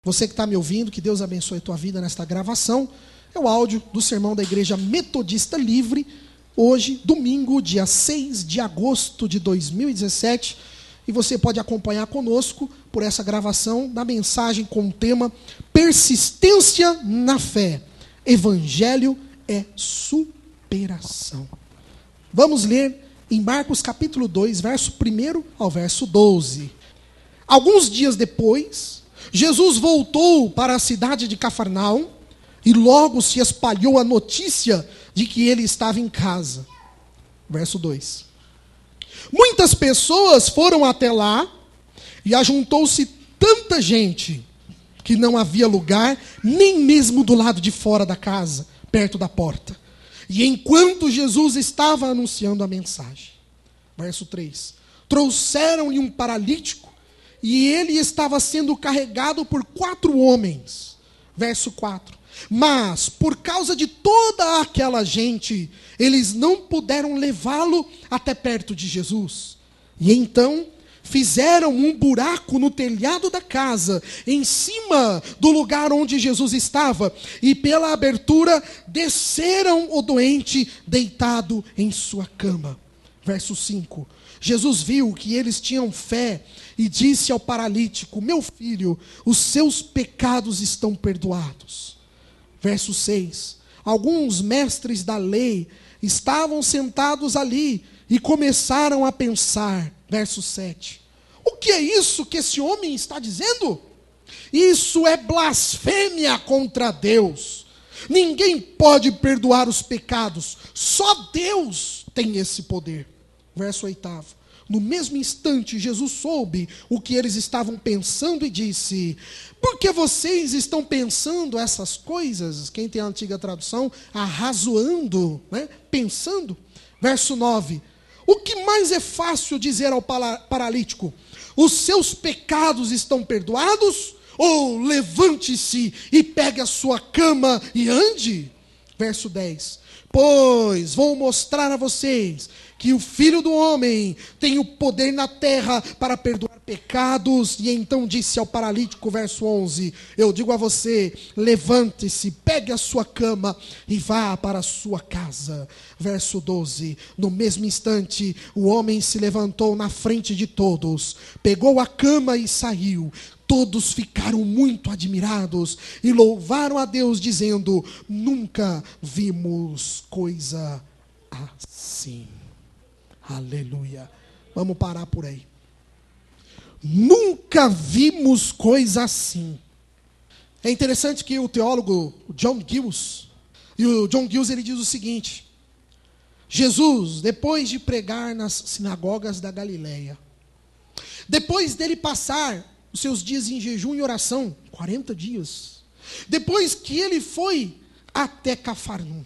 Você que está me ouvindo, que Deus abençoe a tua vida nesta gravação. É o áudio do sermão da Igreja Metodista Livre, hoje, domingo, dia 6 de agosto de 2017. E você pode acompanhar conosco por essa gravação da mensagem com o tema Persistência na Fé. Evangelho é superação. Vamos ler em Marcos capítulo 2, verso 1 ao verso 12. Alguns dias depois, Jesus voltou para a cidade de Cafarnaum e logo se espalhou a notícia de que ele estava em casa. Verso 2. Muitas pessoas foram até lá e ajuntou-se tanta gente que não havia lugar nem mesmo do lado de fora da casa, perto da porta. E enquanto Jesus estava anunciando a mensagem. Verso 3. Trouxeram-lhe um paralítico e ele estava sendo carregado por 4 homens. Verso 4. Mas, por causa de toda aquela gente, eles não puderam levá-lo até perto de Jesus. E então, fizeram um buraco no telhado da casa, em cima do lugar onde Jesus estava, e pela abertura desceram o doente deitado em sua cama. Verso 5. Jesus viu que eles tinham fé e disse ao paralítico: meu filho, os seus pecados estão perdoados. Verso 6. Alguns mestres da lei estavam sentados ali e começaram a pensar. Verso 7. O que é isso que esse homem está dizendo? Isso é blasfêmia contra Deus. Ninguém pode perdoar os pecados, só Deus tem esse poder. Verso 8. No mesmo instante, Jesus soube o que eles estavam pensando e disse: por que vocês estão pensando essas coisas? Quem tem a antiga tradução, arrazoando, né? Pensando. Verso 9. O que mais é fácil dizer ao paralítico? Os seus pecados estão perdoados? Ou levante-se e pegue a sua cama e ande? Verso 10. Pois vou mostrar a vocês que o Filho do Homem tem o poder na terra para perdoar pecados. E então disse ao paralítico, verso 11, eu digo a você, levante-se, pegue a sua cama e vá para a sua casa. Verso 12, no mesmo instante, o homem se levantou na frente de todos, pegou a cama e saiu. Todos ficaram muito admirados e louvaram a Deus, dizendo: nunca vimos coisa assim. Aleluia. Vamos parar por aí. Nunca vimos coisa assim. É interessante que o teólogo John Gill, ele diz o seguinte: Jesus, depois de pregar nas sinagogas da Galileia, depois dele passar os seus dias em jejum e oração, 40 dias, depois que ele foi até Cafarnaum,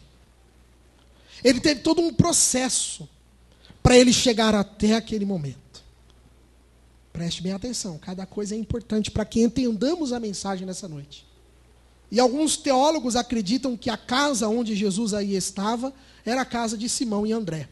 ele teve todo um processo para ele chegar até aquele momento. Preste bem atenção, cada coisa é importante para que entendamos a mensagem nessa noite. E alguns teólogos acreditam que a casa onde Jesus aí estava era a casa de Simão e André.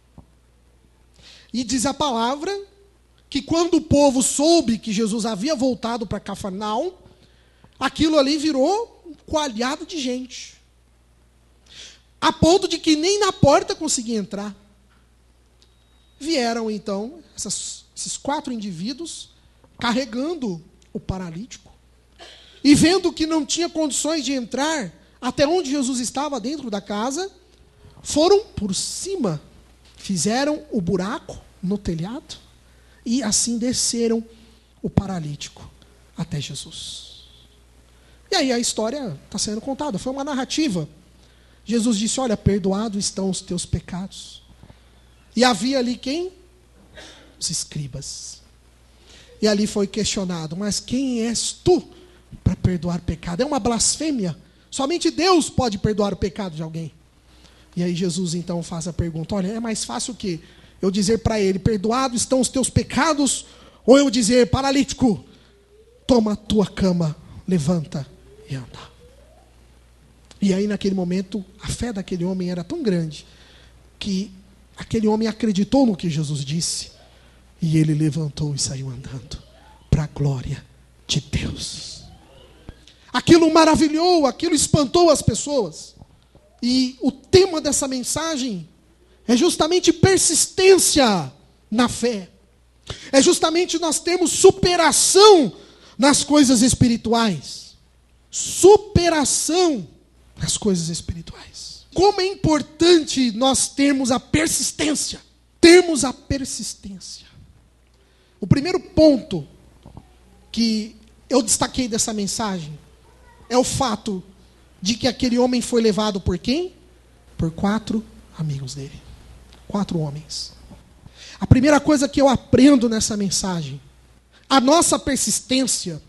E diz a palavra que quando o povo soube que Jesus havia voltado para Cafarnaum, aquilo ali virou um coalhado de gente. A ponto de que nem na porta conseguia entrar. Vieram então esses 4 indivíduos carregando o paralítico. E vendo que não tinha condições de entrar até onde Jesus estava dentro da casa, foram por cima, fizeram o buraco no telhado, e assim desceram o paralítico até Jesus. E aí a história está sendo contada. Foi uma narrativa. Jesus disse: olha, perdoados estão os teus pecados. E havia ali quem? Os escribas. E ali foi questionado: mas quem és tu para perdoar pecado? É uma blasfêmia. Somente Deus pode perdoar o pecado de alguém. E aí Jesus então faz a pergunta: olha, é mais fácil o quê? Eu dizer para ele: perdoados estão os teus pecados, ou eu dizer: paralítico, toma a tua cama, levanta e anda. E aí naquele momento, a fé daquele homem era tão grande, que aquele homem acreditou no que Jesus disse, e ele levantou e saiu andando, para a glória de Deus. Aquilo maravilhou, aquilo espantou as pessoas. E o tema dessa mensagem é justamente persistência na fé. É justamente nós termos superação nas coisas espirituais. Superação nas coisas espirituais. Como é importante nós termos a persistência. Termos a persistência. O primeiro ponto que eu destaquei dessa mensagem é o fato de que aquele homem foi levado por quem? Por 4 amigos dele. 4 homens. A primeira coisa que eu aprendo nessa mensagem, a nossa persistência,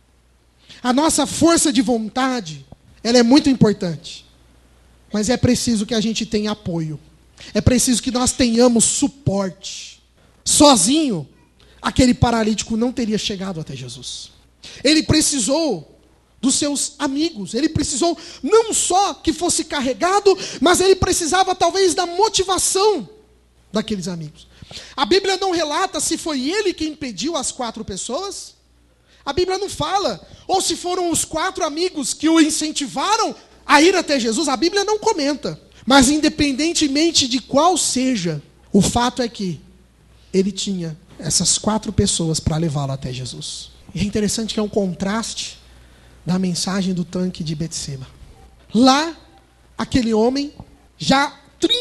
a nossa força de vontade, ela é muito importante. Mas é preciso que a gente tenha apoio. É preciso que nós tenhamos suporte. Sozinho, aquele paralítico não teria chegado até Jesus. Ele precisou dos seus amigos. Ele precisou não só que fosse carregado, mas ele precisava talvez da motivação daqueles amigos. A Bíblia não relata se foi ele quem impediu as 4 pessoas. A Bíblia não fala. Ou se foram os 4 amigos que o incentivaram a ir até Jesus. A Bíblia não comenta. Mas independentemente de qual seja, o fato é que ele tinha essas 4 pessoas para levá-lo até Jesus. E é interessante que é um contraste da mensagem do tanque de Betseba. Lá, aquele homem, já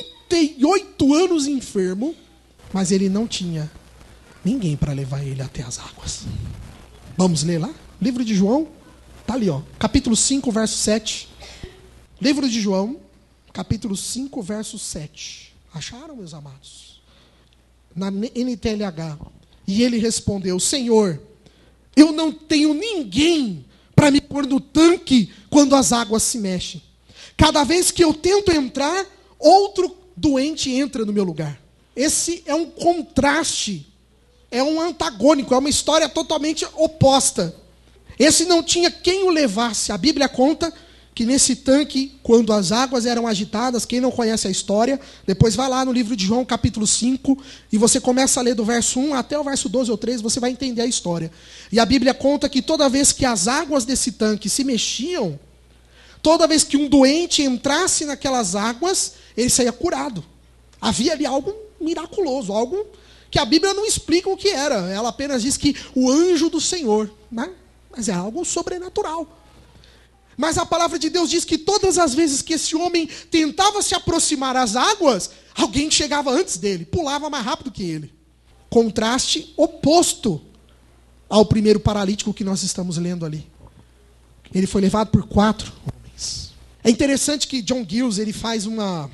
38 anos enfermo, mas ele não tinha ninguém para levar ele até as águas. Vamos ler lá? Livro de João, está ali, ó, capítulo 5, verso 7. Livro de João, capítulo 5, verso 7. Acharam, meus amados? Na NTLH. E ele respondeu: Senhor, eu não tenho ninguém para me pôr no tanque quando as águas se mexem. Cada vez que eu tento entrar, outro doente entra no meu lugar. Esse é um contraste, é um antagônico, é uma história totalmente oposta. Esse não tinha quem o levasse. A Bíblia conta que nesse tanque, quando as águas eram agitadas, quem não conhece a história, depois vai lá no livro de João, capítulo 5, e você começa a ler do verso 1 até o verso 12 ou 13, você vai entender a história. E a Bíblia conta que toda vez que as águas desse tanque se mexiam, toda vez que um doente entrasse naquelas águas, ele saía curado. Havia ali algo miraculoso, algo que a Bíblia não explica o que era. Ela apenas diz que o anjo do Senhor, né? Mas é algo sobrenatural. Mas a palavra de Deus diz que todas as vezes que esse homem tentava se aproximar às águas, alguém chegava antes dele, pulava mais rápido que ele. Contraste oposto ao primeiro paralítico que nós estamos lendo ali. Ele foi levado por 4 homens. É interessante que John Giles ele faz uma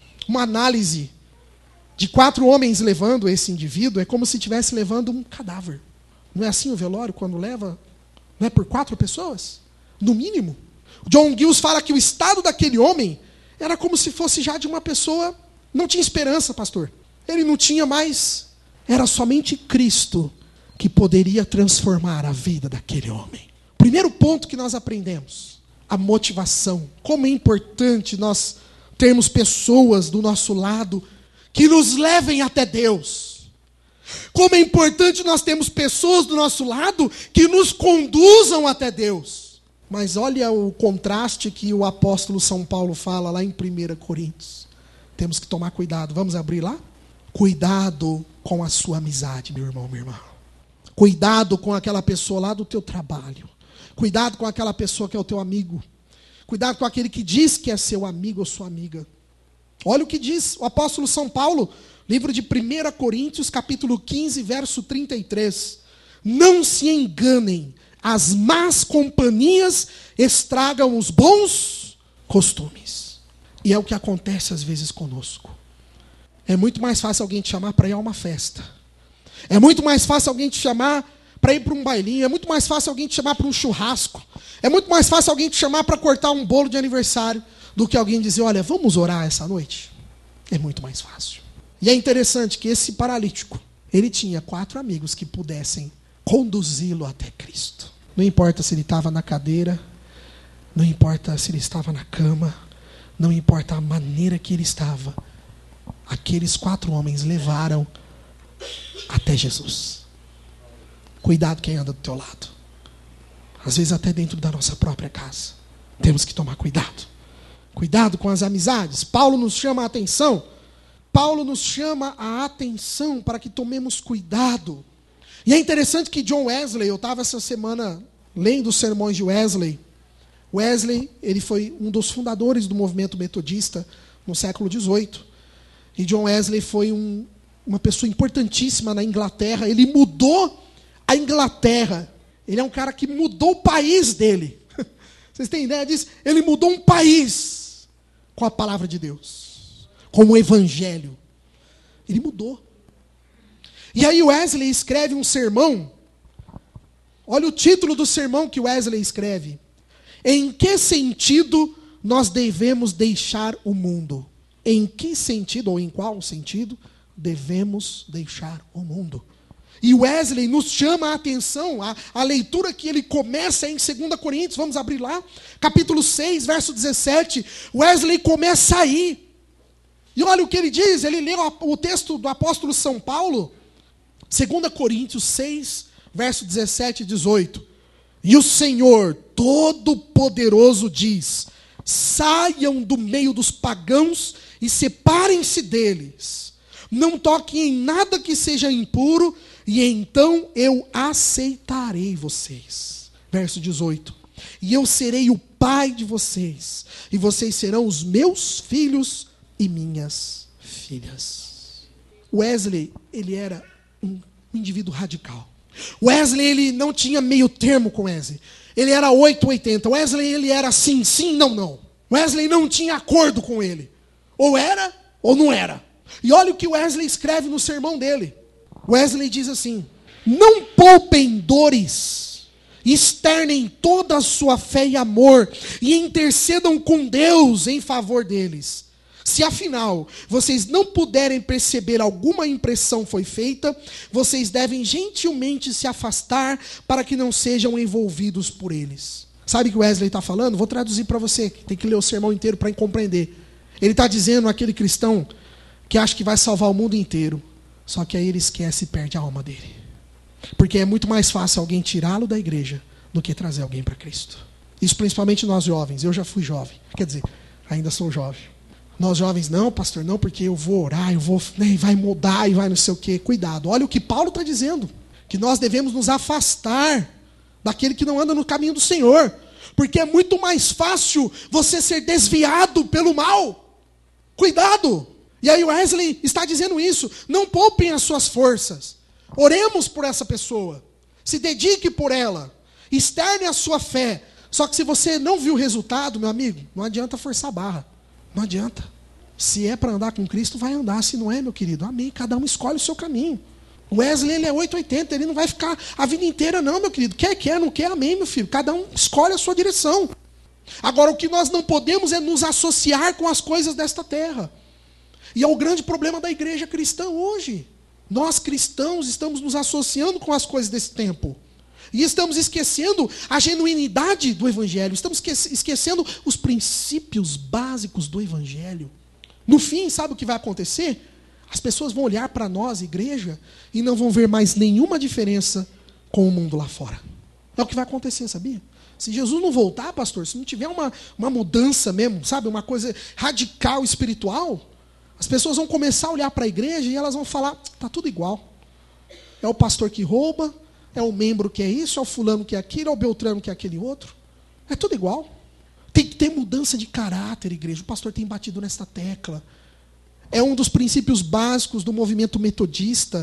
análise de 4 homens levando esse indivíduo. É como se estivesse levando um cadáver. Não é assim o velório quando leva? Não é por 4 pessoas? No mínimo. John Giles fala que o estado daquele homem era como se fosse já de uma pessoa, não tinha esperança, pastor. Ele não tinha mais, era somente Cristo que poderia transformar a vida daquele homem. Primeiro ponto que nós aprendemos, a motivação. Como é importante nós termos pessoas do nosso lado que nos levem até Deus. Como é importante nós termos pessoas do nosso lado que nos conduzam até Deus. Mas olha o contraste que o apóstolo São Paulo fala lá em 1 Coríntios. Temos que tomar cuidado. Vamos abrir lá? Cuidado com a sua amizade, meu irmão, minha irmã. Cuidado com aquela pessoa lá do teu trabalho. Cuidado com aquela pessoa que é o teu amigo. Cuidado com aquele que diz que é seu amigo ou sua amiga. Olha o que diz o apóstolo São Paulo, livro de 1 Coríntios, capítulo 15, verso 33. Não se enganem. As más companhias estragam os bons costumes. E é o que acontece às vezes conosco. É muito mais fácil alguém te chamar para ir a uma festa. É muito mais fácil alguém te chamar para ir para um bailinho. É muito mais fácil alguém te chamar para um churrasco. É muito mais fácil alguém te chamar para cortar um bolo de aniversário do que alguém dizer, olha, vamos orar essa noite. É muito mais fácil. E é interessante que esse paralítico, ele tinha 4 amigos que pudessem conduzi-lo até Cristo. Não importa se ele estava na cadeira, não importa se ele estava na cama, não importa a maneira que ele estava. Aqueles 4 homens levaram até Jesus. Cuidado quem anda do teu lado. Às vezes até dentro da nossa própria casa. Temos que tomar cuidado. Cuidado com as amizades. Paulo nos chama a atenção. Paulo nos chama a atenção para que tomemos cuidado. E é interessante que John Wesley, eu estava essa semana lendo os sermões de Wesley. Wesley, ele foi um dos fundadores do movimento metodista no século XVIII. E John Wesley foi uma pessoa importantíssima na Inglaterra. Ele mudou a Inglaterra. Ele é um cara que mudou o país dele. Vocês têm ideia disso? Ele mudou um país com a palavra de Deus, com o evangelho. Ele mudou. E aí Wesley escreve um sermão. Olha o título do sermão que Wesley escreve. Em que sentido nós devemos deixar o mundo? Em que sentido, ou em qual sentido, devemos deixar o mundo? E Wesley nos chama a atenção, a leitura que ele começa em 2 Coríntios, vamos abrir lá, capítulo 6, verso 17, Wesley começa aí. E olha o que ele diz, ele lê o texto do apóstolo São Paulo, 2 Coríntios 6, verso 17 e 18. E o Senhor Todo-Poderoso diz: saiam do meio dos pagãos e separem-se deles. Não toquem em nada que seja impuro, e então eu aceitarei vocês. Verso 18. E eu serei o pai de vocês, e vocês serão os meus filhos e minhas filhas. Wesley, ele era um indivíduo radical. Wesley, ele não tinha meio termo com Wesley. Ele era 880. Wesley, ele era sim, sim, não, não. Wesley não tinha acordo com ele. Ou era, ou não era. E olha o que Wesley escreve no sermão dele. Wesley diz assim: não poupem dores, externem toda a sua fé e amor, e intercedam com Deus em favor deles. Se afinal vocês não puderem perceber alguma impressão foi feita, vocês devem gentilmente se afastar para que não sejam envolvidos por eles. Sabe o que Wesley está falando? Vou traduzir para você, que tem que ler o sermão inteiro para compreender. Ele está dizendo àquele cristão que acha que vai salvar o mundo inteiro, só que aí ele esquece e perde a alma dele. Porque é muito mais fácil alguém tirá-lo da igreja do que trazer alguém para Cristo. Isso principalmente nós jovens. Eu já fui jovem. Quer dizer, ainda sou jovem. Nós jovens, não, pastor, não, porque eu vou orar, né, vai mudar e vai não sei o quê. Cuidado. Olha o que Paulo está dizendo. Que nós devemos nos afastar daquele que não anda no caminho do Senhor. Porque é muito mais fácil você ser desviado pelo mal. Cuidado. E aí Wesley está dizendo isso. Não poupem as suas forças. Oremos por essa pessoa. Se dedique por ela. Externe a sua fé. Só que se você não viu o resultado, meu amigo, não adianta forçar a barra. Não adianta. Se é para andar com Cristo, vai andar. Se não é, meu querido, amém. Cada um escolhe o seu caminho. Wesley, ele é 880. Ele não vai ficar a vida inteira, não, meu querido. Quer, não quer, amém, meu filho. Cada um escolhe a sua direção. Agora, o que nós não podemos é nos associar com as coisas desta terra. E é o grande problema da igreja cristã hoje. Nós cristãos estamos nos associando com as coisas desse tempo. E estamos esquecendo a genuinidade do Evangelho. Estamos esquecendo os princípios básicos do Evangelho. No fim, sabe o que vai acontecer? As pessoas vão olhar para nós, igreja, e não vão ver mais nenhuma diferença com o mundo lá fora. É o que vai acontecer, sabia? Se Jesus não voltar, pastor, se não tiver uma mudança mesmo, sabe? Uma coisa radical espiritual, as pessoas vão começar a olhar para a igreja e elas vão falar, está tudo igual. É o pastor que rouba, é o membro que é isso, é o fulano que é aquilo, é o beltrano que é aquele outro. É tudo igual. Tem que ter mudança de caráter, igreja. O pastor tem batido nessa tecla. É um dos princípios básicos do movimento metodista.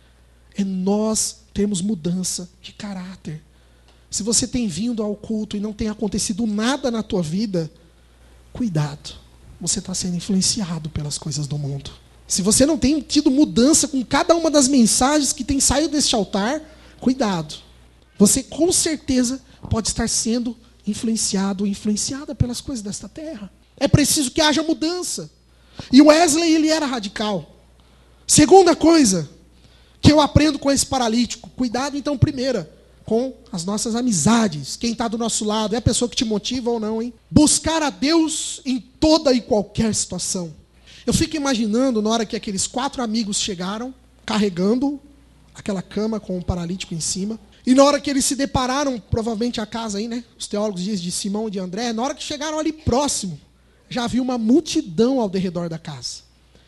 É nós termos mudança de caráter. Se você tem vindo ao culto e não tem acontecido nada na tua vida, cuidado. Você está sendo influenciado pelas coisas do mundo. Se você não tem tido mudança com cada uma das mensagens que tem saído deste altar, cuidado. Você com certeza pode estar sendo influenciado ou influenciada pelas coisas desta terra. É preciso que haja mudança. E Wesley, ele era radical. Segunda coisa que eu aprendo com esse paralítico. Cuidado, então, primeira, com as nossas amizades. Quem está do nosso lado, é a pessoa que te motiva ou não, hein? Buscar a Deus em toda e qualquer situação. Eu fico imaginando, na hora que aqueles 4 amigos chegaram, carregando aquela cama com um paralítico em cima. E na hora que eles se depararam, provavelmente a casa aí, né? Os teólogos dizem de Simão e de André, na hora que chegaram ali próximo, já havia uma multidão ao derredor da casa.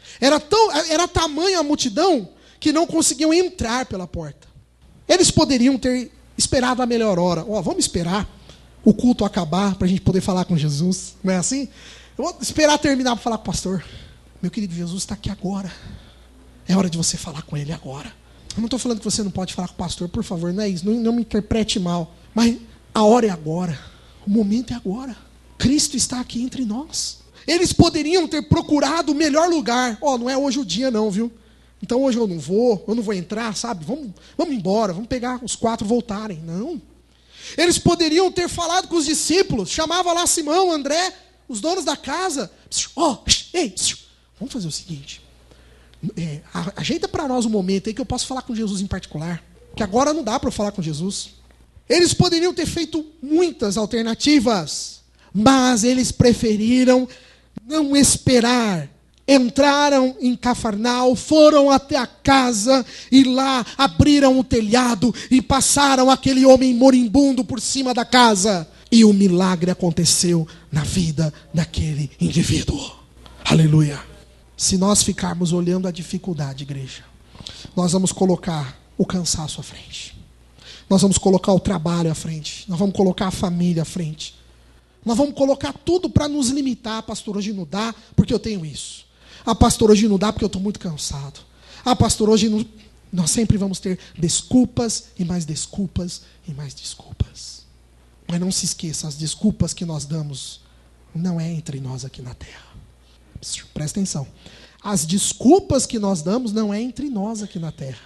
Era tamanha a multidão que não conseguiam entrar pela porta. Eles poderiam ter esperado a melhor hora. Vamos esperar o culto acabar para a gente poder falar com Jesus. Não é assim? Eu vou esperar terminar para falar com o pastor. Meu querido, Jesus está aqui agora. É hora de você falar com ele agora. Eu não estou falando que você não pode falar com o pastor, por favor, não é isso. Não me interprete mal. Mas a hora é agora. O momento é agora. Cristo está aqui entre nós. Eles poderiam ter procurado o melhor lugar. Não é hoje o dia não, viu? Então hoje eu não vou entrar, sabe? Vamos embora, vamos pegar os 4 voltarem. Não. Eles poderiam ter falado com os discípulos, chamava lá Simão, André, os donos da casa. Ei, vamos fazer o seguinte. Ajeita para nós um momento aí que eu posso falar com Jesus em particular. Que agora não dá para eu falar com Jesus. Eles poderiam ter feito muitas alternativas, mas eles preferiram não esperar. Entraram em Cafarnaum, foram até a casa e lá abriram o telhado e passaram aquele homem moribundo por cima da casa. E o milagre aconteceu na vida daquele indivíduo. Aleluia. Se nós ficarmos olhando a dificuldade, igreja, nós vamos colocar o cansaço à frente. Nós vamos colocar o trabalho à frente. Nós vamos colocar a família à frente. Nós vamos colocar tudo para nos limitar. Pastor, hoje não dá porque eu tenho isso. Pastor, hoje não dá porque eu estou muito cansado. Pastor, hoje não... Nós sempre vamos ter desculpas e mais desculpas e mais desculpas. Mas não se esqueça, as desculpas que nós damos não é entre nós aqui na terra. Presta atenção. As desculpas que nós damos não é entre nós aqui na terra.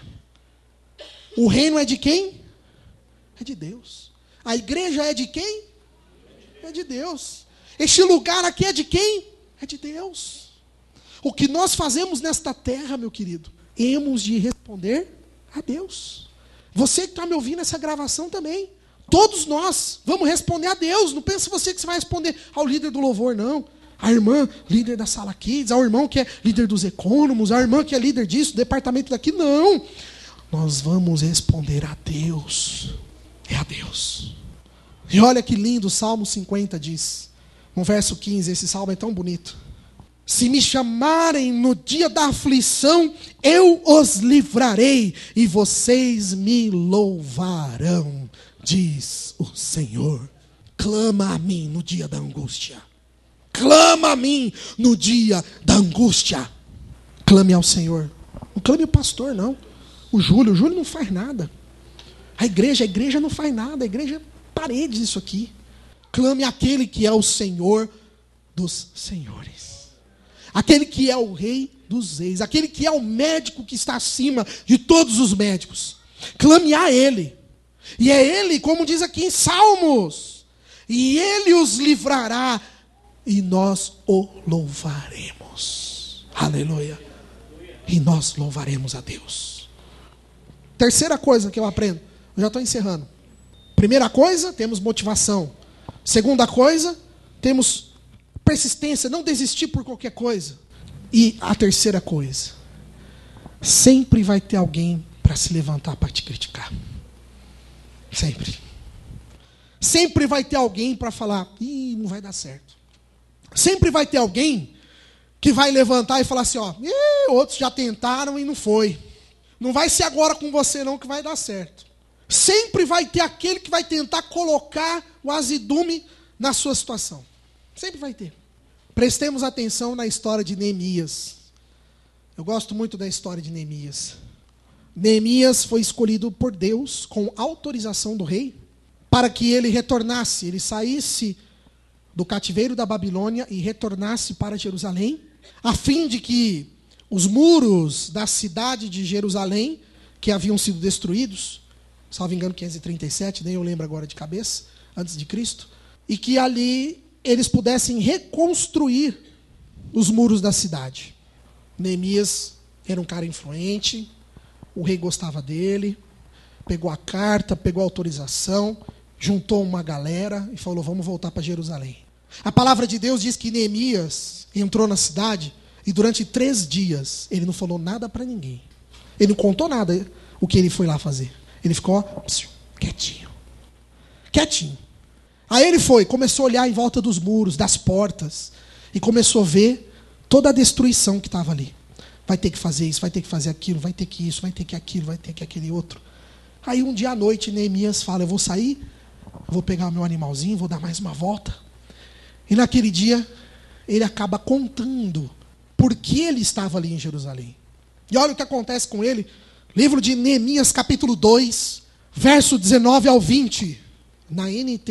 O reino é de quem? É de Deus. A igreja é de quem? É de Deus. Este lugar aqui é de quem? É de Deus. O que nós fazemos nesta terra, meu querido, hemos de responder a Deus. Você que está me ouvindo essa gravação também. Todos nós vamos responder a Deus. Não pense você que você vai responder ao líder do louvor, não. A irmã, líder da sala kids, ao irmão que é líder dos econômicos, a irmã que é líder disso, do departamento daqui, não. Nós vamos responder a Deus. É a Deus. E olha que lindo o Salmo 50 diz. No verso 15, esse salmo é tão bonito. Se me chamarem no dia da aflição, eu os livrarei e vocês me louvarão, diz o Senhor. Clama a mim no dia da angústia. Clama a mim no dia da angústia. Clame ao Senhor. Não clame ao pastor, não. O Júlio não faz nada. A igreja não faz nada. A igreja é paredes isso aqui. Clame àquele que é o Senhor dos senhores. Aquele que é o Rei dos reis. Aquele que é o médico que está acima de todos os médicos. Clame a Ele. E é Ele, como diz aqui em Salmos. E Ele os livrará. E nós o louvaremos. Aleluia. E nós louvaremos a Deus. Terceira coisa que eu aprendo. Eu já estou encerrando. Primeira coisa, temos motivação. Segunda coisa, temos persistência, não desistir por qualquer coisa. E a terceira coisa, sempre vai ter alguém para se levantar para te criticar. Sempre. Sempre vai ter alguém para falar, não vai dar certo. Sempre vai ter alguém que vai levantar e falar assim, outros já tentaram e não foi. Não vai ser agora com você não que vai dar certo. Sempre vai ter aquele que vai tentar colocar o azedume na sua situação. Sempre vai ter. Prestemos atenção na história de Neemias. Eu gosto muito da história de Neemias. Neemias foi escolhido por Deus, com autorização do rei, para que ele retornasse, ele saísse do cativeiro da Babilônia e retornasse para Jerusalém, a fim de que os muros da cidade de Jerusalém, que haviam sido destruídos, salvo engano 537, nem eu lembro agora de cabeça, antes de Cristo, e que ali eles pudessem reconstruir os muros da cidade. Neemias era um cara influente, o rei gostava dele, pegou a carta, pegou a autorização, juntou uma galera e falou, vamos voltar para Jerusalém. A palavra de Deus diz que Neemias entrou na cidade e durante 3 dias ele não falou nada para ninguém. Ele não contou nada o que ele foi lá fazer. Ele ficou Quietinho. Quietinho. Aí ele começou a olhar em volta dos muros, das portas, e começou a ver toda a destruição que estava ali. Vai ter que fazer isso, vai ter que fazer aquilo, vai ter que isso, vai ter que aquilo, vai ter que aquele outro. Aí um dia à noite, Neemias fala, eu vou sair, vou pegar o meu animalzinho, vou dar mais uma volta. E naquele dia, ele acaba contando por que ele estava ali em Jerusalém. E olha o que acontece com ele. Livro de Neemias, capítulo 2, verso 19 ao 20, na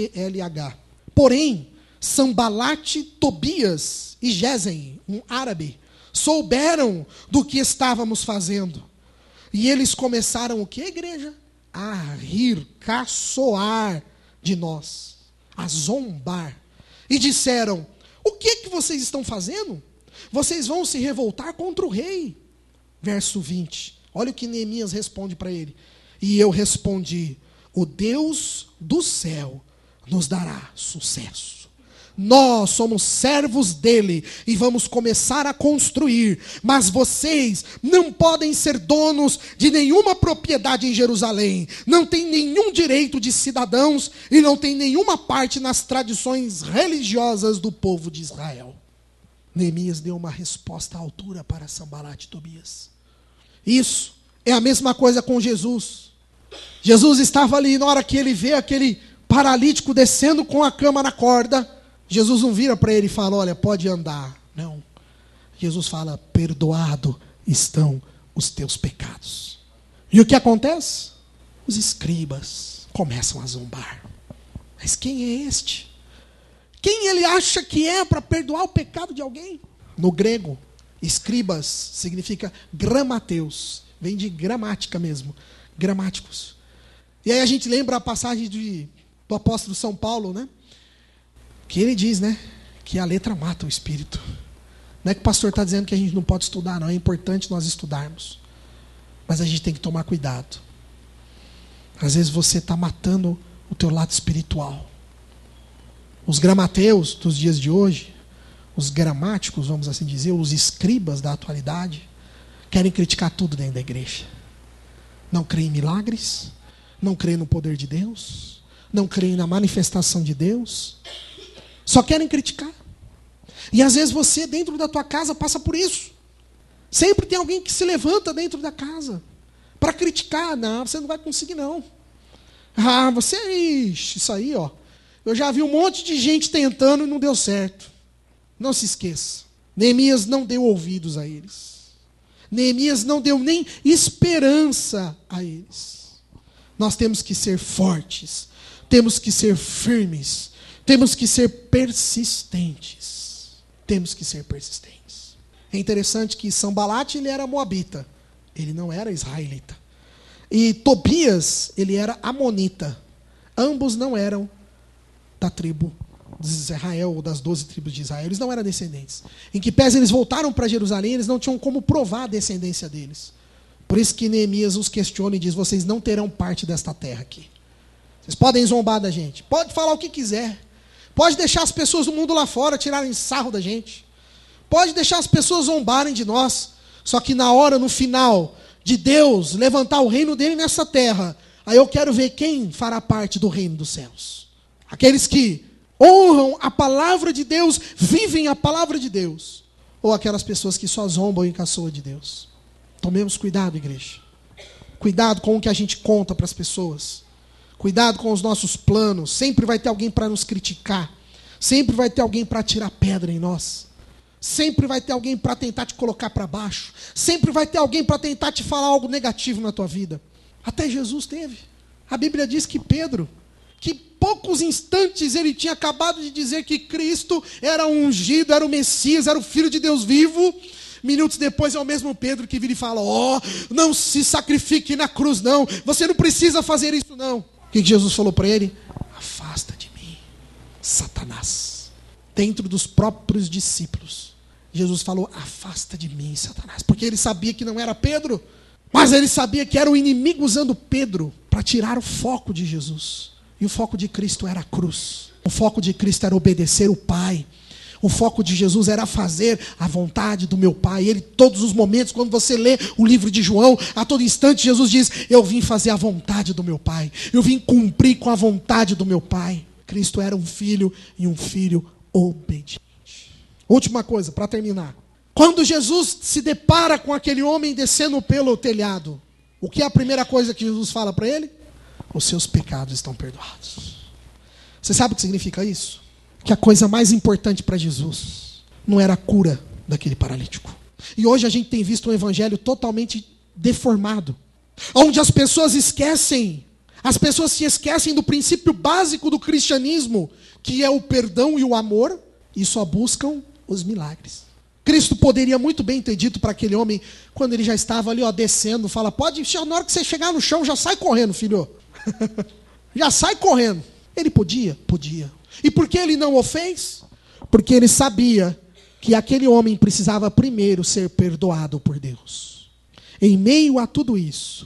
NTLH. Porém, Sambalate, Tobias e Gesem, um árabe, souberam do que estávamos fazendo. E eles começaram o que, igreja? A rir, caçoar de nós, a zombar. E disseram, o que vocês estão fazendo? Vocês vão se revoltar contra o rei. Verso 20. Olha o que Neemias responde para ele. E eu respondi, o Deus do céu nos dará sucesso. Nós somos servos dele e vamos começar a construir. Mas vocês não podem ser donos de nenhuma propriedade em Jerusalém. Não têm nenhum direito de cidadãos e não têm nenhuma parte nas tradições religiosas do povo de Israel. Neemias deu uma resposta à altura para Sambalate e Tobias. Isso é a mesma coisa com Jesus. Jesus estava ali, na hora que ele vê aquele paralítico descendo com a cama na corda, Jesus não vira para ele e fala, olha, pode andar. Não. Jesus fala, perdoado estão os teus pecados. E o que acontece? Os escribas começam a zombar. Mas quem é este? Quem ele acha que é para perdoar o pecado de alguém? No grego, escribas significa gramateus. Vem de gramática mesmo. Gramáticos. E aí a gente lembra a passagem do apóstolo São Paulo, né? Que ele diz, né? Que a letra mata o espírito. Não é que o pastor está dizendo que a gente não pode estudar, não. É importante nós estudarmos. Mas a gente tem que tomar cuidado. Às vezes você está matando o teu lado espiritual. Os gramateus dos dias de hoje, os gramáticos, vamos assim dizer, os escribas da atualidade, querem criticar tudo dentro da igreja. Não creem em milagres, não creem no poder de Deus, não creem na manifestação de Deus, só querem criticar. E às vezes você, dentro da tua casa, passa por isso. Sempre tem alguém que se levanta dentro da casa para criticar. Não, você não vai conseguir não. Ah, você, isso aí, ó. Eu já vi um monte de gente tentando e não deu certo. Não se esqueça. Neemias não deu ouvidos a eles. Neemias não deu nem esperança a eles. Nós temos que ser fortes. Temos que ser firmes. Temos que ser persistentes. Temos que ser persistentes. É interessante que Sambalate, ele era moabita. Ele não era israelita. E Tobias, ele era amonita. Ambos não eram da tribo de Israel, ou das 12 tribos de Israel. Eles não eram descendentes. Em que pese eles voltaram para Jerusalém, eles não tinham como provar a descendência deles. Por isso que Neemias os questiona e diz, vocês não terão parte desta terra aqui. Vocês podem zombar da gente, pode falar o que quiser, pode deixar as pessoas do mundo lá fora tirarem sarro da gente, pode deixar as pessoas zombarem de nós, só que na hora, no final, de Deus levantar o reino dele nessa terra, aí eu quero ver quem fará parte do reino dos céus. Aqueles que honram a palavra de Deus, vivem a palavra de Deus, ou aquelas pessoas que só zombam e caçoam de Deus. Tomemos cuidado, igreja. Cuidado com o que a gente conta para as pessoas. Cuidado com os nossos planos. Sempre vai ter alguém para nos criticar. Sempre vai ter alguém para tirar pedra em nós. Sempre vai ter alguém para tentar te colocar para baixo. Sempre vai ter alguém para tentar te falar algo negativo na tua vida. Até Jesus teve. A Bíblia diz que Pedro, que poucos instantes ele tinha acabado de dizer que Cristo era o ungido, era o Messias, era o Filho de Deus vivo. Minutos depois é o mesmo Pedro que vira e fala, não se sacrifique na cruz não, você não precisa fazer isso não. O que Jesus falou para ele? Afasta de mim, Satanás. Dentro dos próprios discípulos, Jesus falou, afasta de mim, Satanás. Porque ele sabia que não era Pedro, mas ele sabia que era o inimigo usando Pedro para tirar o foco de Jesus. E o foco de Cristo era a cruz. O foco de Cristo era obedecer o Pai. O foco de Jesus era fazer a vontade do meu Pai. Ele, todos os momentos, quando você lê o livro de João, a todo instante Jesus diz: eu vim fazer a vontade do meu Pai. Eu vim cumprir com a vontade do meu Pai. Cristo era um filho e um filho obediente. Última coisa, para terminar. Quando Jesus se depara com aquele homem descendo pelo telhado, o que é a primeira coisa que Jesus fala para ele? Os seus pecados estão perdoados. Você sabe o que significa isso? Que a coisa mais importante para Jesus não era a cura daquele paralítico. E hoje a gente tem visto um evangelho totalmente deformado, onde as pessoas se esquecem do princípio básico do cristianismo, que é o perdão e o amor, e só buscam os milagres. Cristo poderia muito bem ter dito para aquele homem, quando ele já estava ali, descendo, fala: pode, na hora que você chegar no chão, já sai correndo, filho. Já sai correndo. Ele podia? Podia. E por que ele não o fez? Porque ele sabia que aquele homem precisava primeiro ser perdoado por Deus. Em meio a tudo isso,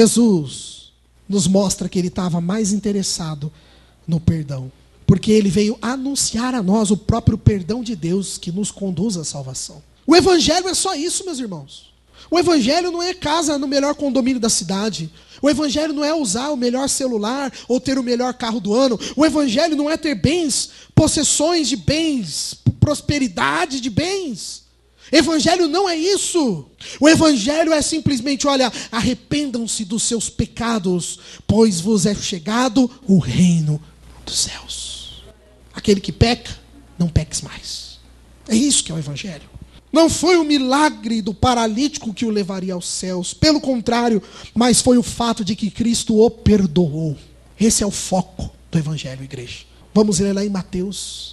Jesus nos mostra que ele estava mais interessado no perdão. Porque ele veio anunciar a nós o próprio perdão de Deus que nos conduz à salvação. O evangelho é só isso, meus irmãos. O evangelho não é casa no melhor condomínio da cidade. O evangelho não é usar o melhor celular ou ter o melhor carro do ano. O evangelho não é ter bens, possessões de bens, prosperidade de bens. Evangelho não é isso. O evangelho é simplesmente, olha, arrependam-se dos seus pecados, pois vos é chegado o reino dos céus. Aquele que peca, não peques mais. É isso que é o evangelho. Não foi o milagre do paralítico que o levaria aos céus. Pelo contrário, mas foi o fato de que Cristo o perdoou. Esse é o foco do evangelho, igreja. Vamos ler lá em Mateus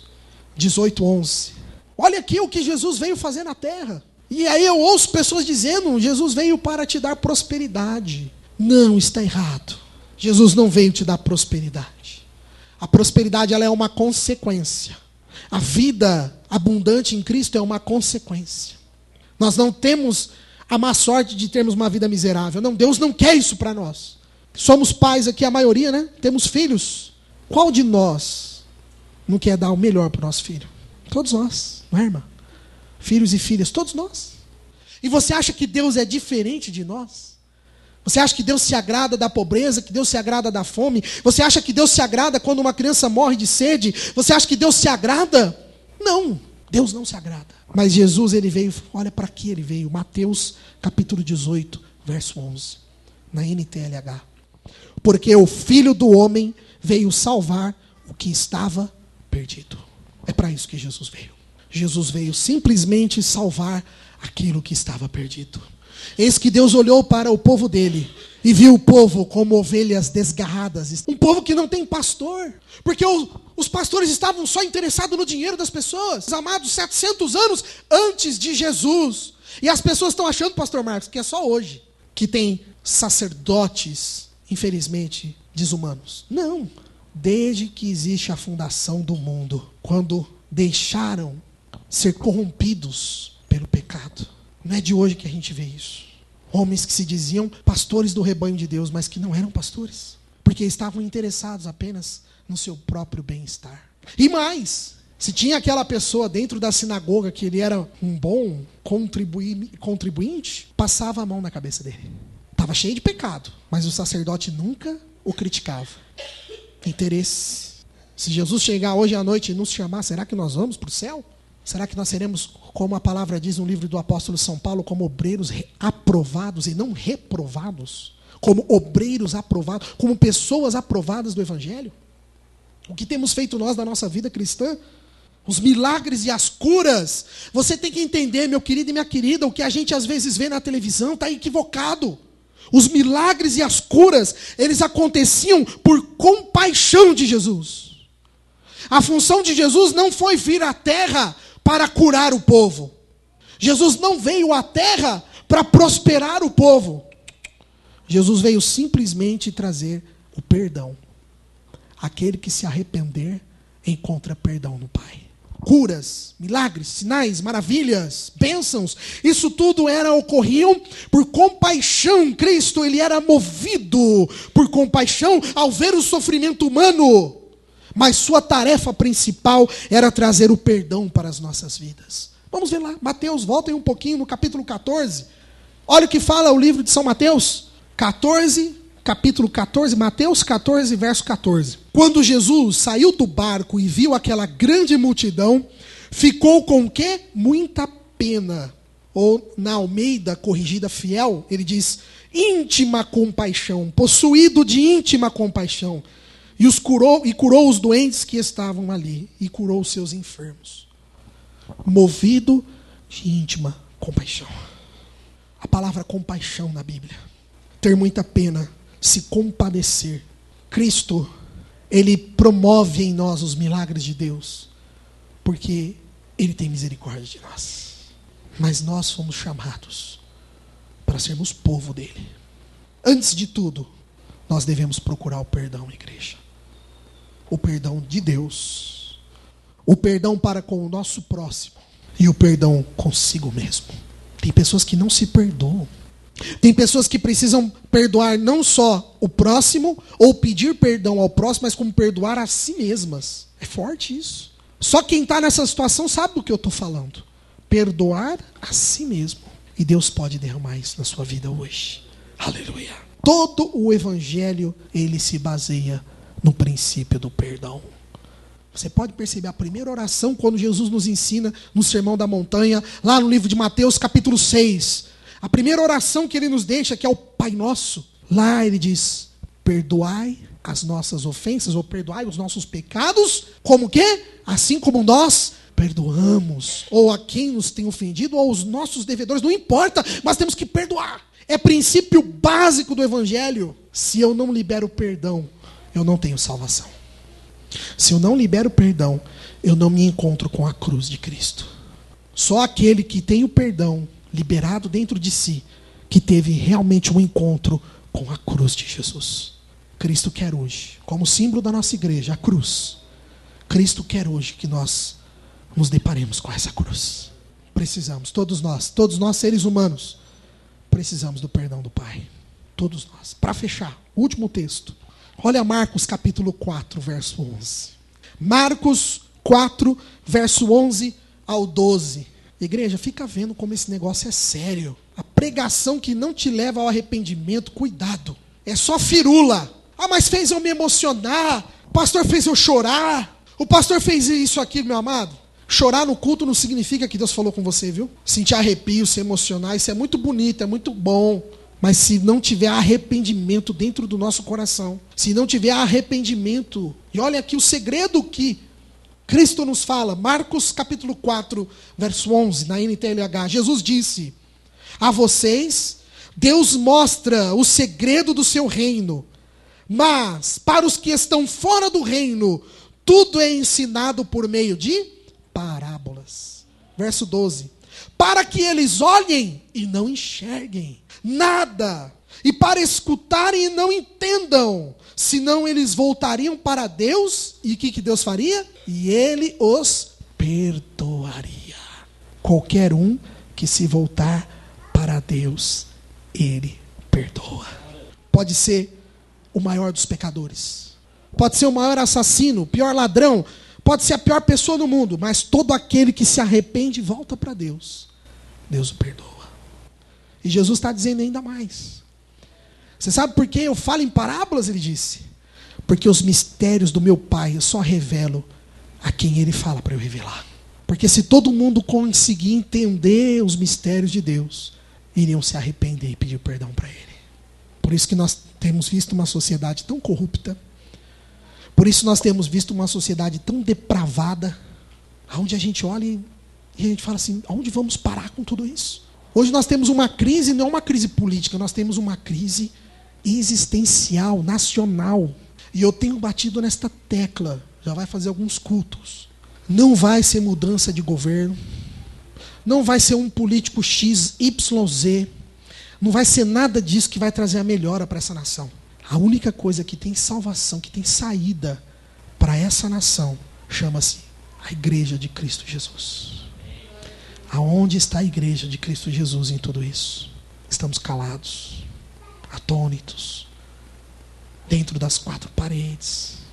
18:11. Olha aqui o que Jesus veio fazer na terra. E aí eu ouço pessoas dizendo: Jesus veio para te dar prosperidade. Não, está errado. Jesus não veio te dar prosperidade. A prosperidade, ela é uma consequência. A vida abundante em Cristo é uma consequência. Nós não temos a má sorte de termos uma vida miserável. Não, Deus não quer isso para nós. Somos pais aqui, a maioria, né? Temos filhos. Qual de nós não quer dar o melhor para o nosso filho? Todos nós, não é, irmã? Filhos e filhas, todos nós. E você acha que Deus é diferente de nós? Você acha que Deus se agrada da pobreza, que Deus se agrada da fome? Você acha que Deus se agrada quando uma criança morre de sede? Você acha que Deus se agrada? Não, Deus não se agrada. Mas Jesus, ele veio, olha para que ele veio. Mateus capítulo 18, verso 11. Na NTLH. Porque o Filho do Homem veio salvar o que estava perdido. É para isso que Jesus veio. Jesus veio simplesmente salvar aquilo que estava perdido. Eis que Deus olhou para o povo dele e viu o povo como ovelhas desgarradas. Um povo que não tem pastor. Porque os pastores estavam só interessados no dinheiro das pessoas. Amados, 700 anos antes de Jesus. E as pessoas estão achando, pastor Marcos, que é só hoje que tem sacerdotes, infelizmente, desumanos. Não. Desde que existe a fundação do mundo, quando deixaram ser corrompidos pelo pecado. Não é de hoje que a gente vê isso. Homens que se diziam pastores do rebanho de Deus, mas que não eram pastores. Porque estavam interessados apenas no seu próprio bem-estar. E mais, se tinha aquela pessoa dentro da sinagoga que ele era um bom contribuinte, passava a mão na cabeça dele. Estava cheio de pecado, mas o sacerdote nunca o criticava. Interesse. Se Jesus chegar hoje à noite e nos chamar, será que nós vamos para o céu? Será que nós seremos, como a palavra diz no livro do apóstolo São Paulo, como obreiros aprovados e não reprovados? Como obreiros aprovados, como pessoas aprovadas do evangelho? O que temos feito nós na nossa vida cristã? Os milagres e as curas. Você tem que entender, meu querido e minha querida, o que a gente às vezes vê na televisão está equivocado. Os milagres e as curas, eles aconteciam por compaixão de Jesus. A função de Jesus não foi vir à terra para curar o povo. Jesus não veio à terra para prosperar o povo. Jesus veio simplesmente trazer o perdão. Aquele que se arrepender encontra perdão no Pai. Curas, milagres, sinais, maravilhas, bênçãos, isso tudo ocorriam por compaixão. Cristo, ele era movido por compaixão ao ver o sofrimento humano. mas sua tarefa principal era trazer o perdão para as nossas vidas. Vamos ver lá, Mateus, voltem um pouquinho no capítulo 14. Olha o que fala o livro de São Mateus, capítulo 14, Mateus 14, verso 14. Quando Jesus saiu do barco e viu aquela grande multidão, ficou com o quê? Muita pena. Ou na Almeida Corrigida Fiel, ele diz, íntima compaixão, possuído de íntima compaixão. E curou os doentes que estavam ali, e curou os seus enfermos. Movido de íntima compaixão. A palavra compaixão na Bíblia. Ter muita pena, se compadecer. Cristo, Ele promove em nós os milagres de Deus, porque Ele tem misericórdia de nós. Mas nós fomos chamados para sermos povo dEle. Antes de tudo, nós devemos procurar o perdão, igreja. O perdão de Deus. O perdão para com o nosso próximo. E o perdão consigo mesmo. Tem pessoas que não se perdoam. Tem pessoas que precisam perdoar não só o próximo, ou pedir perdão ao próximo, mas como perdoar a si mesmas. É forte isso. Só quem está nessa situação sabe do que eu estou falando. Perdoar a si mesmo. E Deus pode derramar isso na sua vida hoje. Aleluia. Todo o evangelho, ele se baseia no princípio do perdão. Você pode perceber a primeira oração quando Jesus nos ensina no Sermão da Montanha, lá no livro de Mateus capítulo 6. A primeira oração que ele nos deixa, que é o Pai Nosso. Lá ele diz, perdoai as nossas ofensas, ou perdoai os nossos pecados, como que? Assim como nós perdoamos, ou a quem nos tem ofendido, ou os nossos devedores, não importa, mas temos que perdoar. É princípio básico do evangelho. Se eu não libero perdão, eu não tenho salvação. Se eu não libero perdão, eu não me encontro com a cruz de Cristo. Só aquele que tem o perdão liberado dentro de si, que teve realmente um encontro com a cruz de Jesus. Cristo quer hoje, como símbolo da nossa igreja, a cruz. Cristo quer hoje que nós nos deparemos com essa cruz. Precisamos, todos nós seres humanos, precisamos do perdão do Pai. Todos nós. Para fechar, último texto. Olha Marcos capítulo 4, verso 11. Marcos 4, verso 11 ao 12. Igreja, fica vendo como esse negócio é sério. A pregação que não te leva ao arrependimento, cuidado. É só firula. Ah, mas fez eu me emocionar. O pastor fez eu chorar. O pastor fez isso aqui, meu amado. Chorar no culto não significa que Deus falou com você, viu? Sentir arrepio, se emocionar, isso é muito bonito, é muito bom. Mas se não tiver arrependimento dentro do nosso coração, se não tiver arrependimento, e olha aqui o segredo que Cristo nos fala, Marcos capítulo 4, verso 11, na NTLH, Jesus disse, a vocês, Deus mostra o segredo do seu reino, mas para os que estão fora do reino, tudo é ensinado por meio de parábolas. Verso 12, para que eles olhem e não enxerguem nada, e para escutarem e não entendam, senão eles voltariam para Deus, e o que Deus faria? E Ele os perdoaria. Qualquer um que se voltar para Deus, Ele perdoa. Pode ser o maior dos pecadores, pode ser o maior assassino, o pior ladrão, pode ser a pior pessoa do mundo, mas todo aquele que se arrepende e volta para Deus, Deus o perdoa. E Jesus está dizendo ainda mais. Você sabe por que eu falo em parábolas? Ele disse. Porque os mistérios do meu Pai eu só revelo a quem Ele fala para eu revelar. Porque se todo mundo conseguir entender os mistérios de Deus, iriam se arrepender e pedir perdão para Ele. Por isso que nós temos visto uma sociedade tão corrupta. Por isso nós temos visto uma sociedade tão depravada, onde a gente olha e a gente fala assim, aonde vamos parar com tudo isso? Hoje nós temos uma crise, não uma crise política, nós temos uma crise existencial, nacional. E eu tenho batido nesta tecla, já vai fazer alguns cultos. Não vai ser mudança de governo, não vai ser um político X, Y, Z, não vai ser nada disso que vai trazer a melhora para essa nação. A única coisa que tem salvação, que tem saída para essa nação, chama-se a Igreja de Cristo Jesus. Aonde está a Igreja de Cristo Jesus em tudo isso? Estamos calados, atônitos, dentro das quatro paredes.